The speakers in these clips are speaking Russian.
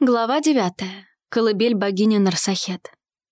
Глава 9. Колыбель богини Нарсахет.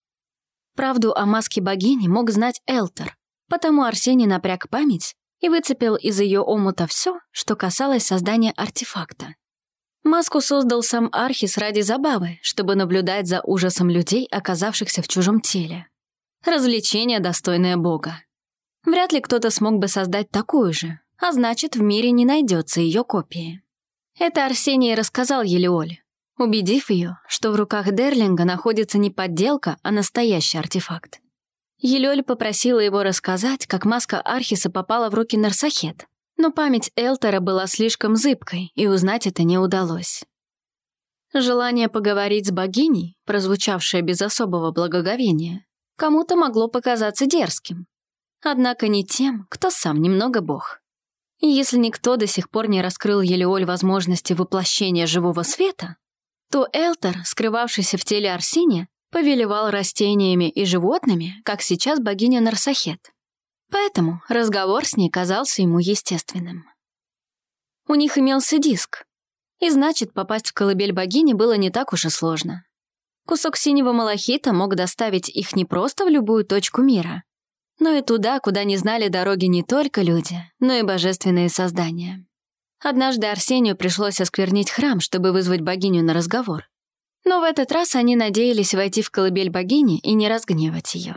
Правду о маске богини мог знать Элтер, потому Арсений напряг память и выцепил из ее омута все, что касалось создания артефакта. Маску создал сам Архис ради забавы, чтобы наблюдать за ужасом людей, оказавшихся в чужом теле. Развлечение, достойное бога. Вряд ли кто-то смог бы создать такую же, а значит, в мире не найдется ее копии. Это Арсений рассказал Елеоле, убедив ее, что в руках Дерлинга находится не подделка, а настоящий артефакт. Елеоль попросила его рассказать, как маска Архиса попала в руки Нарсахет, но память Элтера была слишком зыбкой, и узнать это не удалось. Желание поговорить с богиней, прозвучавшее без особого благоговения, кому-то могло показаться дерзким. Однако не тем, кто сам немного бог. И если никто до сих пор не раскрыл Елеоль возможности воплощения живого света, то Элтер, скрывавшийся в теле Арсения, повелевал растениями и животными, как сейчас богиня Нарсахет. Поэтому разговор с ней казался ему естественным. У них имелся диск, и значит, попасть в колыбель богини было не так уж и сложно. Кусок синего малахита мог доставить их не просто в любую точку мира, но и туда, куда не знали дороги не только люди, но и божественные создания. Однажды Арсению пришлось осквернить храм, чтобы вызвать богиню на разговор. Но в этот раз они надеялись войти в колыбель богини и не разгневать ее.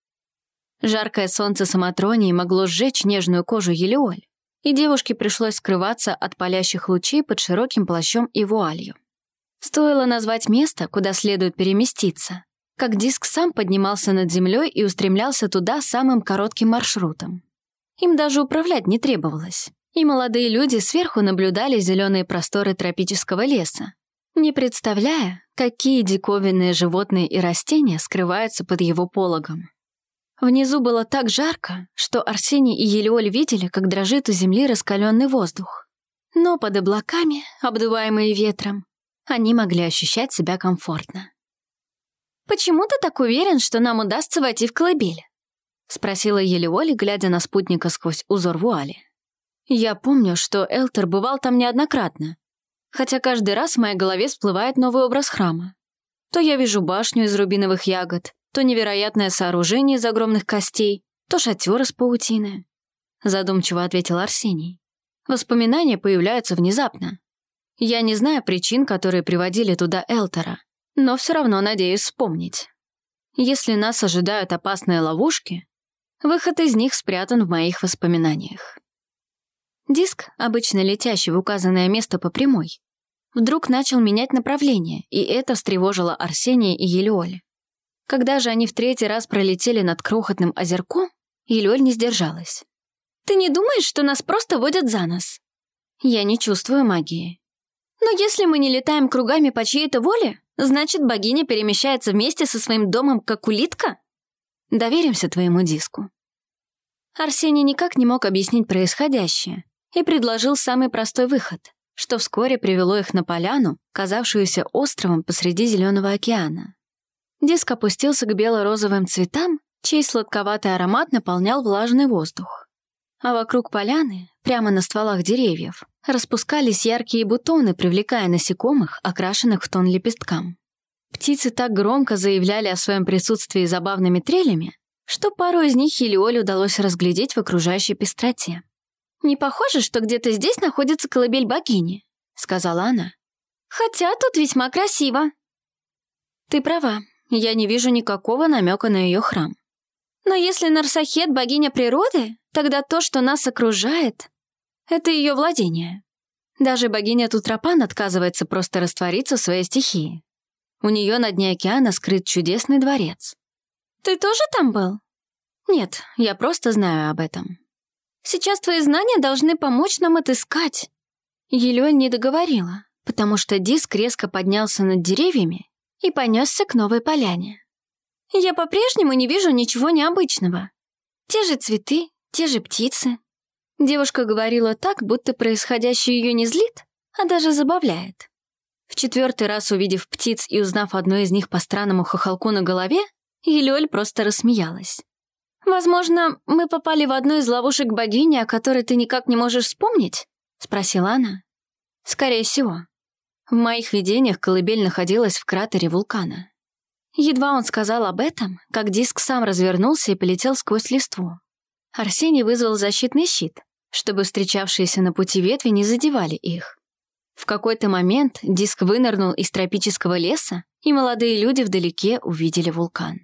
Жаркое солнце Самотронии могло сжечь нежную кожу Елеоль, и девушке пришлось скрываться от палящих лучей под широким плащом и вуалью. Стоило назвать место, куда следует переместиться, как диск сам поднимался над землей и устремлялся туда самым коротким маршрутом. Им даже управлять не требовалось. И молодые люди сверху наблюдали зеленые просторы тропического леса, не представляя, какие диковинные животные и растения скрываются под его пологом. Внизу было так жарко, что Арсений и Елеоль видели, как дрожит у земли раскаленный воздух. Но под облаками, обдуваемые ветром, они могли ощущать себя комфортно. «Почему ты так уверен, что нам удастся войти в колыбель?» — спросила Елеоль, глядя на спутника сквозь узор вуали. Я помню, что Элтер бывал там неоднократно, хотя каждый раз в моей голове всплывает новый образ храма. То я вижу башню из рубиновых ягод, то невероятное сооружение из огромных костей, то шатер из паутины. Задумчиво ответил Арсений. Воспоминания появляются внезапно. Я не знаю причин, которые приводили туда Элтера, но все равно надеюсь вспомнить. Если нас ожидают опасные ловушки, выход из них спрятан в моих воспоминаниях. Диск, обычно летящий в указанное место по прямой, вдруг начал менять направление, и это встревожило Арсения и Елеоль. Когда же они в третий раз пролетели над крохотным озерком, Елеоль не сдержалась. «Ты не думаешь, что нас просто водят за нос?» «Я не чувствую магии». «Но если мы не летаем кругами по чьей-то воле, значит, богиня перемещается вместе со своим домом, как улитка?» «Доверимся твоему диску». Арсений никак не мог объяснить происходящее и предложил самый простой выход, что вскоре привело их на поляну, казавшуюся островом посреди Зеленого океана. Диск опустился к бело-розовым цветам, чей сладковатый аромат наполнял влажный воздух. А вокруг поляны, прямо на стволах деревьев, распускались яркие бутоны, привлекая насекомых, окрашенных в тон лепесткам. Птицы так громко заявляли о своем присутствии забавными трелями, что пару из них Елеоль удалось разглядеть в окружающей пестроте. «Не похоже, что где-то здесь находится колыбель богини», — сказала она. «Хотя тут весьма красиво». «Ты права, я не вижу никакого намека на ее храм. Но если Нарсахет — богиня природы, тогда то, что нас окружает, — это ее владение. Даже богиня Тутрапан отказывается просто раствориться в своей стихии. У нее на дне океана скрыт чудесный дворец». «Ты тоже там был?» «Нет, я просто знаю об этом». «Сейчас твои знания должны помочь нам отыскать». Елеоль не договорила, потому что диск резко поднялся над деревьями и понесся к новой поляне. «Я по-прежнему не вижу ничего необычного. Те же цветы, те же птицы». Девушка говорила так, будто происходящее ее не злит, а даже забавляет. В четвертый раз увидев птиц и узнав одну из них по странному хохолку на голове, Елеоль просто рассмеялась. «Возможно, мы попали в одну из ловушек богини, о которой ты никак не можешь вспомнить?» — спросила она. «Скорее всего. В моих видениях колыбель находилась в кратере вулкана. Едва он сказал об этом, как диск сам развернулся и полетел сквозь листву. Арсений вызвал защитный щит, чтобы встречавшиеся на пути ветви не задевали их. В какой-то момент диск вынырнул из тропического леса, и молодые люди вдалеке увидели вулкан.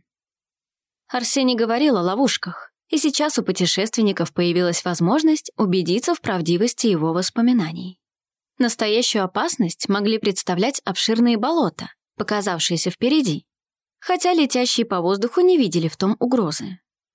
Арсений говорил о ловушках, и сейчас у путешественников появилась возможность убедиться в правдивости его воспоминаний. Настоящую опасность могли представлять обширные болота, показавшиеся впереди, хотя летящие по воздуху не видели в том угрозы.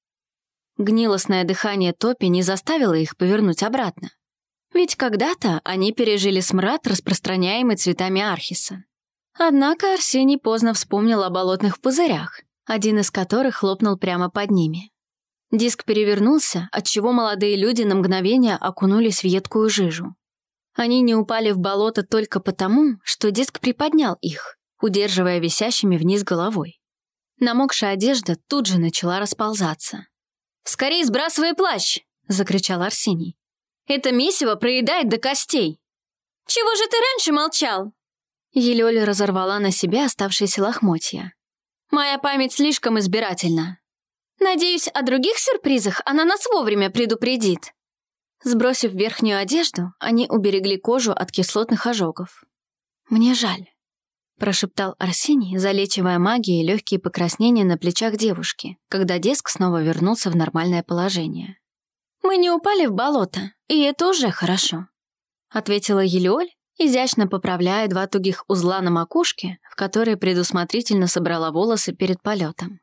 Гнилостное дыхание топи не заставило их повернуть обратно, ведь когда-то они пережили смрад, распространяемый цветами архиса. Однако Арсений поздно вспомнил о болотных пузырях, один из которых лопнул прямо под ними. Диск перевернулся, отчего молодые люди на мгновение окунулись в едкую жижу. Они не упали в болото только потому, что диск приподнял их, удерживая висящими вниз головой. Намокшая одежда тут же начала расползаться. «Скорей сбрасывай плащ!» — закричал Арсений. «Это месиво проедает до костей!» «Чего же ты раньше молчал?» Елёля разорвала на себе оставшиеся лохмотья. «Моя память слишком избирательна. Надеюсь, о других сюрпризах она нас вовремя предупредит». Сбросив верхнюю одежду, они уберегли кожу от кислотных ожогов. «Мне жаль», — прошептал Арсений, залечивая магией легкие покраснения на плечах девушки, когда диск снова вернулся в нормальное положение. «Мы не упали в болото, и это уже хорошо», — ответила Елеоль, изящно поправляя 2 тугих узла на макушке, в которые предусмотрительно собрала волосы перед полетом.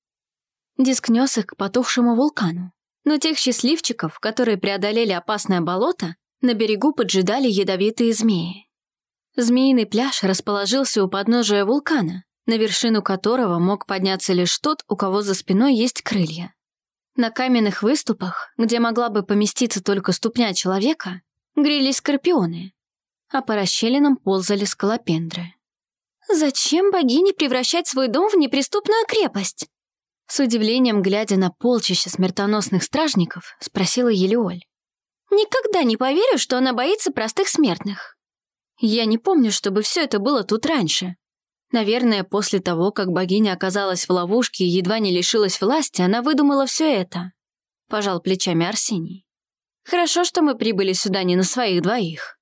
Диск нес их к потухшему вулкану, но тех счастливчиков, которые преодолели опасное болото, на берегу поджидали ядовитые змеи. Змеиный пляж расположился у подножия вулкана, на вершину которого мог подняться лишь тот, у кого за спиной есть крылья. На каменных выступах, где могла бы поместиться только ступня человека, грелись скорпионы, а по расщелинам ползали скалопендры. «Зачем богине превращать свой дом в неприступную крепость?» С удивлением, глядя на полчища смертоносных стражников, спросила Елеоль. «Никогда не поверю, что она боится простых смертных. Я не помню, чтобы все это было тут раньше. Наверное, после того, как богиня оказалась в ловушке и едва не лишилась власти, она выдумала все это», — пожал плечами Арсений. «Хорошо, что мы прибыли сюда не на своих двоих».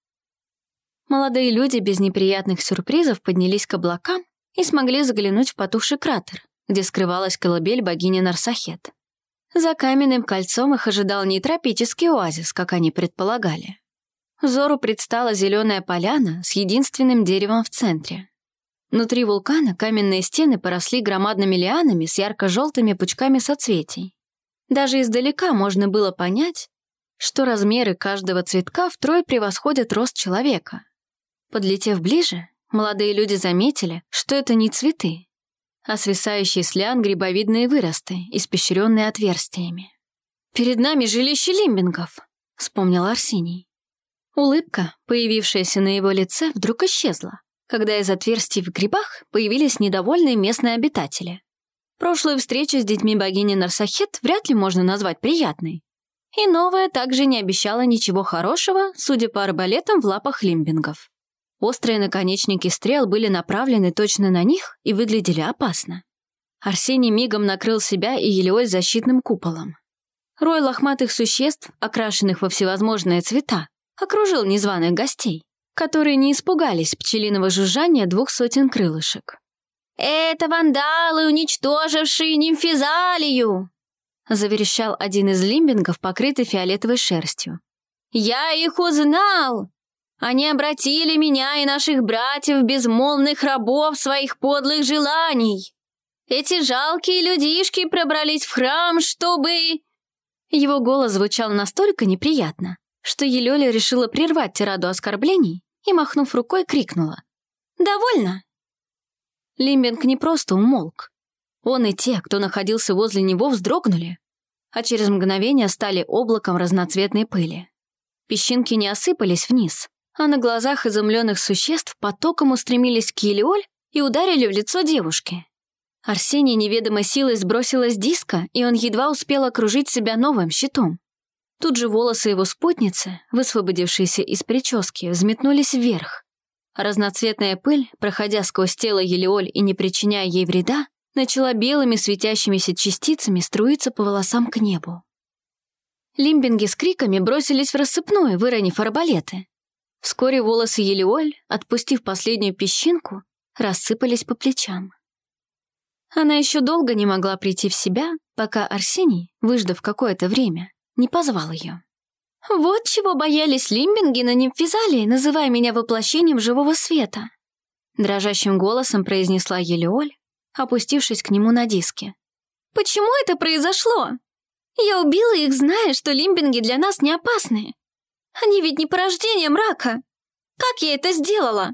Молодые люди без неприятных сюрпризов поднялись к облакам и смогли заглянуть в потухший кратер, где скрывалась колыбель богини Нарсахет. За каменным кольцом их ожидал не тропический оазис, как они предполагали. Взору предстала зеленая поляна с единственным деревом в центре. Внутри вулкана каменные стены поросли громадными лианами с ярко-желтыми пучками соцветий. Даже издалека можно было понять, что размеры каждого цветка втрое превосходят рост человека. Подлетев ближе, молодые люди заметили, что это не цветы, а свисающие с лиан грибовидные выросты, испещренные отверстиями. «Перед нами жилище лимбингов», — вспомнил Арсений. Улыбка, появившаяся на его лице, вдруг исчезла, когда из отверстий в грибах появились недовольные местные обитатели. Прошлую встречу с детьми богини Нарсахет вряд ли можно назвать приятной. И новая также не обещала ничего хорошего, судя по арбалетам в лапах лимбингов. Острые наконечники стрел были направлены точно на них и выглядели опасно. Арсений мигом накрыл себя и Елеоль защитным куполом. Рой лохматых существ, окрашенных во всевозможные цвета, окружил незваных гостей, которые не испугались пчелиного жужжания 200 крылышек. «Это вандалы, уничтожившие нимфизалию!» заверещал один из лимбингов, покрытый фиолетовой шерстью. «Я их узнал! Они обратили меня и наших братьев, безмолвных рабов, своих подлых желаний. Эти жалкие людишки пробрались в храм, чтобы...» Его голос звучал настолько неприятно, что Елеоля решила прервать тираду оскорблений и, махнув рукой, крикнула: «Довольно!» Лимбинг не просто умолк. Он и те, кто находился возле него, вздрогнули, а через мгновение стали облаком разноцветной пыли. Песчинки не осыпались вниз, а на глазах изумленных существ потоком устремились к Елеоль и ударили в лицо девушки. Арсений неведомой силой сбросила с диска, и он едва успел окружить себя новым щитом. Тут же волосы его спутницы, высвободившиеся из прически, взметнулись вверх, Разноцветная пыль, проходя сквозь тело Елеоль и не причиняя ей вреда, начала белыми светящимися частицами струиться по волосам к небу. Лимбинги с криками бросились в рассыпную, выронив арбалеты. Вскоре волосы Елеоль, отпустив последнюю песчинку, рассыпались по плечам. Она еще долго не могла прийти в себя, пока Арсений, выждав какое-то время, не позвал ее. «Вот чего боялись лимбинги на Нимфизалии, называя меня воплощением живого света», дрожащим голосом произнесла Елеоль, опустившись к нему на диске. «Почему это произошло? Я убила их, зная, что лимбинги для нас не опасны. Они ведь не порождение мрака. Как я это сделала?»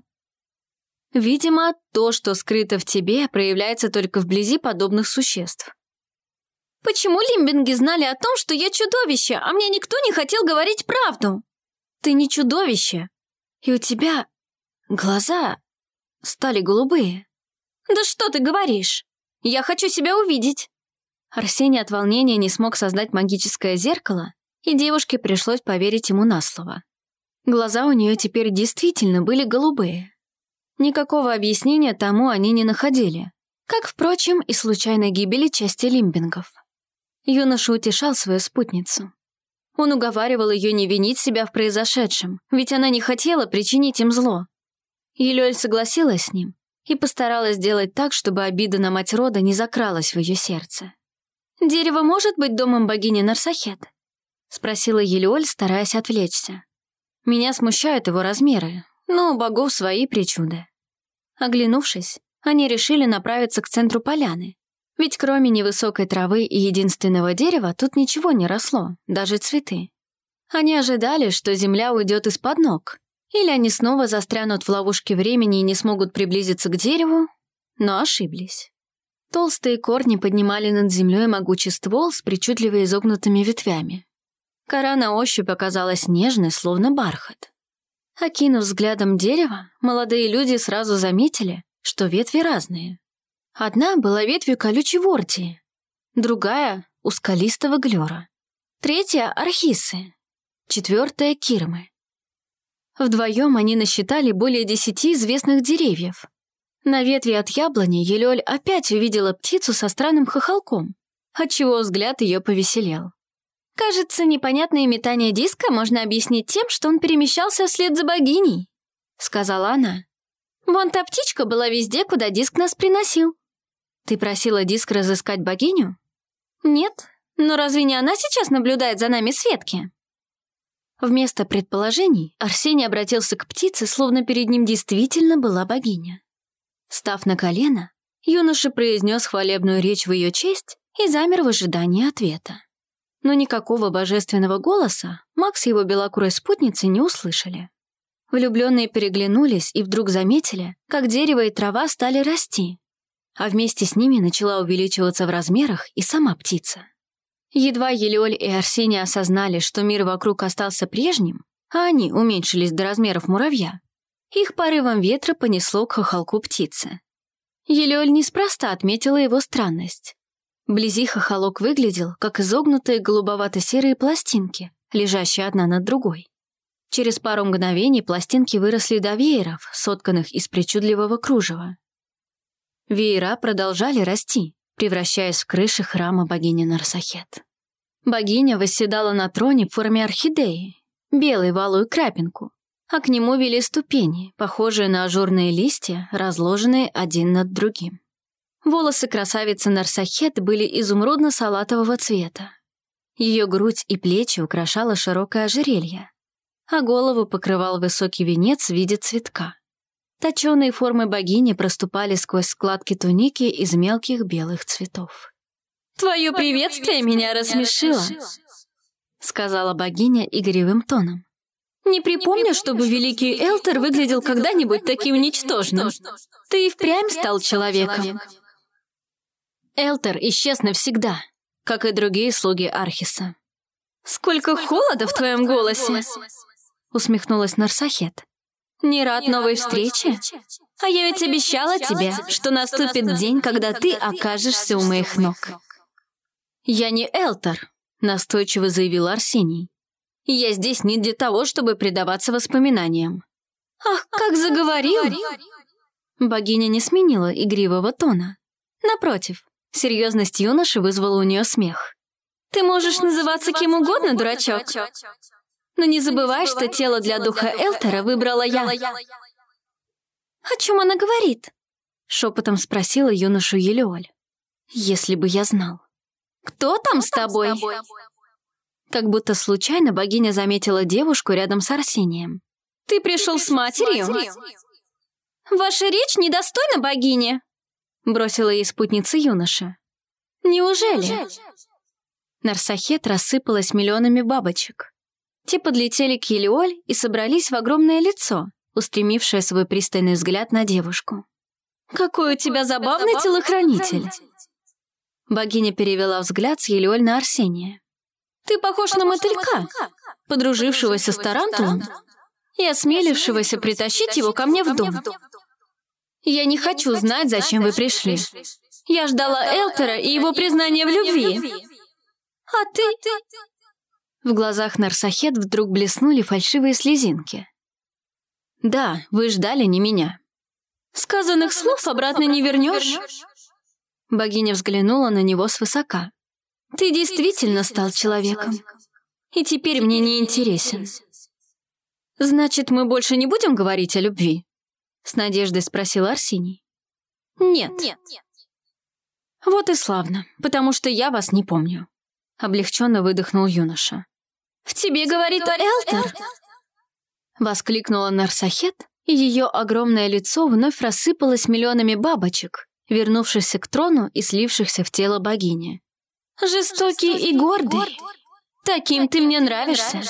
«Видимо, то, что скрыто в тебе, проявляется только вблизи подобных существ». «Почему лимбинги знали о том, что я чудовище, а мне никто не хотел говорить правду?» «Ты не чудовище, и у тебя глаза стали голубые». «Да что ты говоришь? Я хочу себя увидеть!» Арсений от волнения не смог создать магическое зеркало, и девушке пришлось поверить ему на слово. Глаза у нее теперь действительно были голубые. Никакого объяснения тому они не находили, как, впрочем, и случайной гибели части лимбингов. Юноша утешал свою спутницу. Он уговаривал ее не винить себя в произошедшем, ведь она не хотела причинить им зло. Елеоль согласилась с ним и постаралась сделать так, чтобы обида на мать рода не закралась в ее сердце. «Дерево может быть домом богини Нарсахет?» — спросила Елеоль, стараясь отвлечься. «Меня смущают его размеры, но у богов свои причуды». Оглянувшись, они решили направиться к центру поляны, ведь кроме невысокой травы и единственного дерева тут ничего не росло, даже цветы. Они ожидали, что земля уйдет из-под ног, или они снова застрянут в ловушке времени и не смогут приблизиться к дереву, но ошиблись. Толстые корни поднимали над землей могучий ствол с причудливо изогнутыми ветвями. Кора на ощупь оказалась нежной, словно бархат. Окинув взглядом дерево, молодые люди сразу заметили, что ветви разные. Одна была ветвью колючей вортии, другая — у скалистого глера, третья — архисы, четвертая — кирмы. Вдвоем они насчитали более 10 известных деревьев. На ветви от яблони Елеоль опять увидела птицу со странным хохолком, отчего взгляд ее повеселел. «Кажется, непонятное метание диска можно объяснить тем, что он перемещался вслед за богиней», — сказала она. «Вон та птичка была везде, куда диск нас приносил». «Ты просила диск разыскать богиню?» «Нет, но разве не она сейчас наблюдает за нами с ветки?» Вместо предположений Арсений обратился к птице, словно перед ним действительно была богиня. Став на колено, юноша произнес хвалебную речь в ее честь и замер в ожидании ответа. Но никакого божественного голоса Макс и его белокурой спутницы не услышали. Влюбленные переглянулись и вдруг заметили, как дерево и трава стали расти, а вместе с ними начала увеличиваться в размерах и сама птица. Едва Елеоль и Арсений осознали, что мир вокруг остался прежним, а они уменьшились до размеров муравья, их порывом ветра понесло к хохолку птицы. Елеоль неспроста отметила его странность. Вблизи хохолок выглядел, как изогнутые голубовато-серые пластинки, лежащие одна над другой. Через пару мгновений пластинки выросли до вееров, сотканных из причудливого кружева. Веера продолжали расти, превращаясь в крыши храма богини Нарсахет. Богиня восседала на троне в форме орхидеи, белой валую крапинку, а к нему вели ступени, похожие на ажурные листья, разложенные один над другим. Волосы красавицы Нарсахет были изумрудно-салатового цвета. Ее грудь и плечи украшало широкое ожерелье, а голову покрывал высокий венец в виде цветка. Точёные формы богини проступали сквозь складки туники из мелких белых цветов. «Твое приветствие меня рассмешило», — сказала богиня игривым тоном. «Не припомню, чтобы великий Элтер выглядел когда-нибудь таким ничтожным. Ты и впрямь стал человеком». Элтер исчез навсегда, как и другие слуги Архиса. «Сколько холода в твоем голосе!» — усмехнулась Нарсахет. «Не рад новой встрече? А я ведь обещала тебе, что наступит день, когда ты окажешься у моих ног». «Я не Элтер», — настойчиво заявил Арсений. «Я здесь не для того, чтобы предаваться воспоминаниям». Ах, как заговорил! Богиня не сменила игривого тона. Напротив, серьезность юноши вызвала у нее смех. Ты можешь называться кем угодно, дурачок. Но не забывай, что тело для духа Элтера выбрала я. О чем она говорит? Шепотом спросила юношу Елеоль. Если бы я знал. Кто там с тобой? Как будто случайно богиня заметила девушку рядом с Арсением. Ты пришел с матерью? Ваша речь недостойна богини, бросила ей спутница юноша. Неужели? Нарсахет рассыпалась миллионами бабочек. Те подлетели к Елеоль и собрались в огромное лицо, устремившее свой пристальный взгляд на девушку. «Какой у тебя забавный телохранитель!» Богиня перевела взгляд с Елеоль на Арсения. «Ты похож на мотылька, подружившегося с тарантулом и осмелившегося притащить его ко мне в дом. Я не хочу знать, зачем вы пришли. Я ждала Элтера и его признания в любви. А ты...» В глазах Нарсахет вдруг блеснули фальшивые слезинки. «Да, вы ждали не меня». «Сказанных слов обратно не вернешь?» Богиня взглянула на него свысока. «Ты действительно стал человеком, и теперь мне не интересен». «Значит, мы больше не будем говорить о любви?» С надеждой спросил Арсений. «Нет». «Вот и славно, потому что я вас не помню». Облегченно выдохнул юноша. «В тебе говорит Элтер?» Воскликнула Нарсахет, и ее огромное лицо вновь рассыпалось миллионами бабочек, вернувшихся к трону и слившихся в тело богини. «Жестокий и гордый. Таким ты мне нравишься».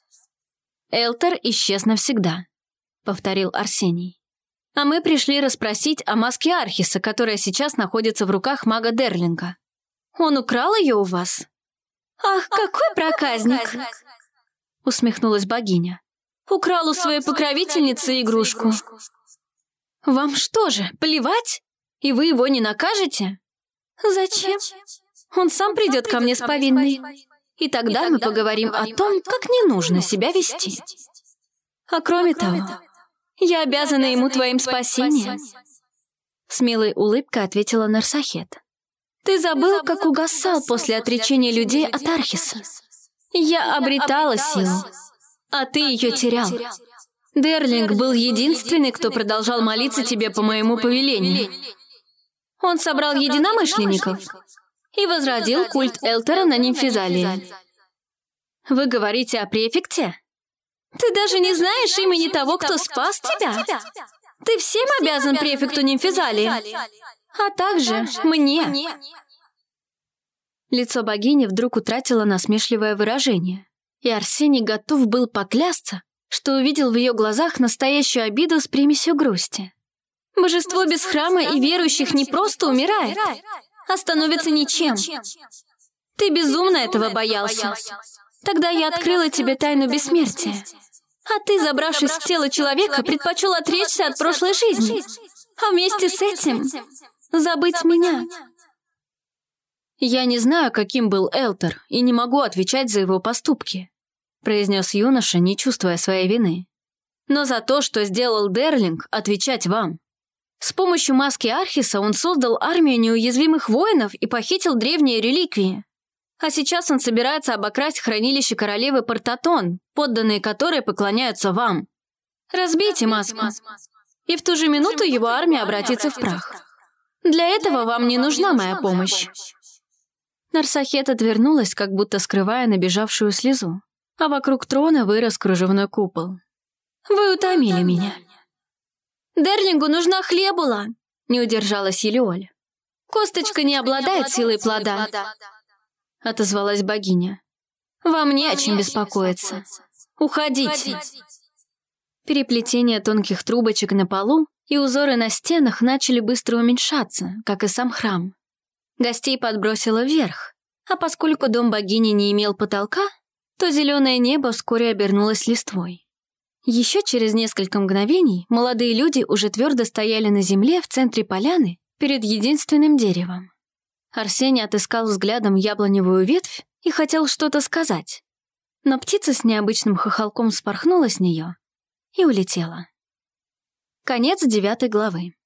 «Элтер исчез навсегда», — повторил Арсений. «А мы пришли расспросить о маске Архиса, которая сейчас находится в руках мага Дерлинга. Он украл ее у вас?» «Ах, какой проказник!» — усмехнулась богиня. «Украл у своей покровительницы игрушку. Вам что же, плевать? И вы его не накажете?» «Зачем? Он сам придет ко мне с повинной. И тогда мы поговорим о том, как не нужно себя вести. А кроме того, я обязана ему твоим спасением». С милой улыбкой ответила Нарсахет. «Ты забыл, как угасал после отречения людей от Архиса? Я обретала силу, а ты ее терял. Дерлинг был единственный, кто продолжал молиться тебе по моему повелению. Он собрал единомышленников и возродил культ Элтера на Нимфизалии. Вы говорите о префекте? Ты даже не знаешь имени того, кто спас тебя? Ты всем обязан префекту Нимфизалии, а также мне». Лицо богини вдруг утратило насмешливое выражение, и Арсений готов был поклясться, что увидел в ее глазах настоящую обиду с примесью грусти. Божество без храма и верующих не просто умирает, а становится ничем. Ты безумно этого боялся. Тогда я открыла тебе тайну бессмертия. А ты, забравшись в тело человека, предпочел отречься от прошлой жизни, а вместе с этим забыть меня. «Я не знаю, каким был Элтер, и не могу отвечать за его поступки», произнес юноша, не чувствуя своей вины. «Но за то, что сделал Дерлинг, отвечать вам. С помощью маски Архиса он создал армию неуязвимых воинов и похитил древние реликвии. А сейчас он собирается обокрасть хранилище королевы Портатон, подданные которой поклоняются вам. Разбейте маску, и в ту же минуту его армия обратится в прах. Для этого вам не нужна моя помощь». Нарсахет отвернулась, как будто скрывая набежавшую слезу, а вокруг трона вырос кружевной купол. «Вы утомили меня». «Дерлингу нужна хлебула», — не удержалась Елеоль. «Косточка не обладает силой плода», — отозвалась богиня. «Вам не о чем беспокоиться. Уходите». Переплетение тонких трубочек на полу и узоры на стенах начали быстро уменьшаться, как и сам храм. Гостей подбросило вверх, а поскольку дом богини не имел потолка, то зеленое небо вскоре обернулось листвой. Еще через несколько мгновений молодые люди уже твердо стояли на земле в центре поляны перед единственным деревом. Арсений отыскал взглядом яблоневую ветвь и хотел что-то сказать, но птица с необычным хохолком спорхнула с нее и улетела. Конец 9 главы.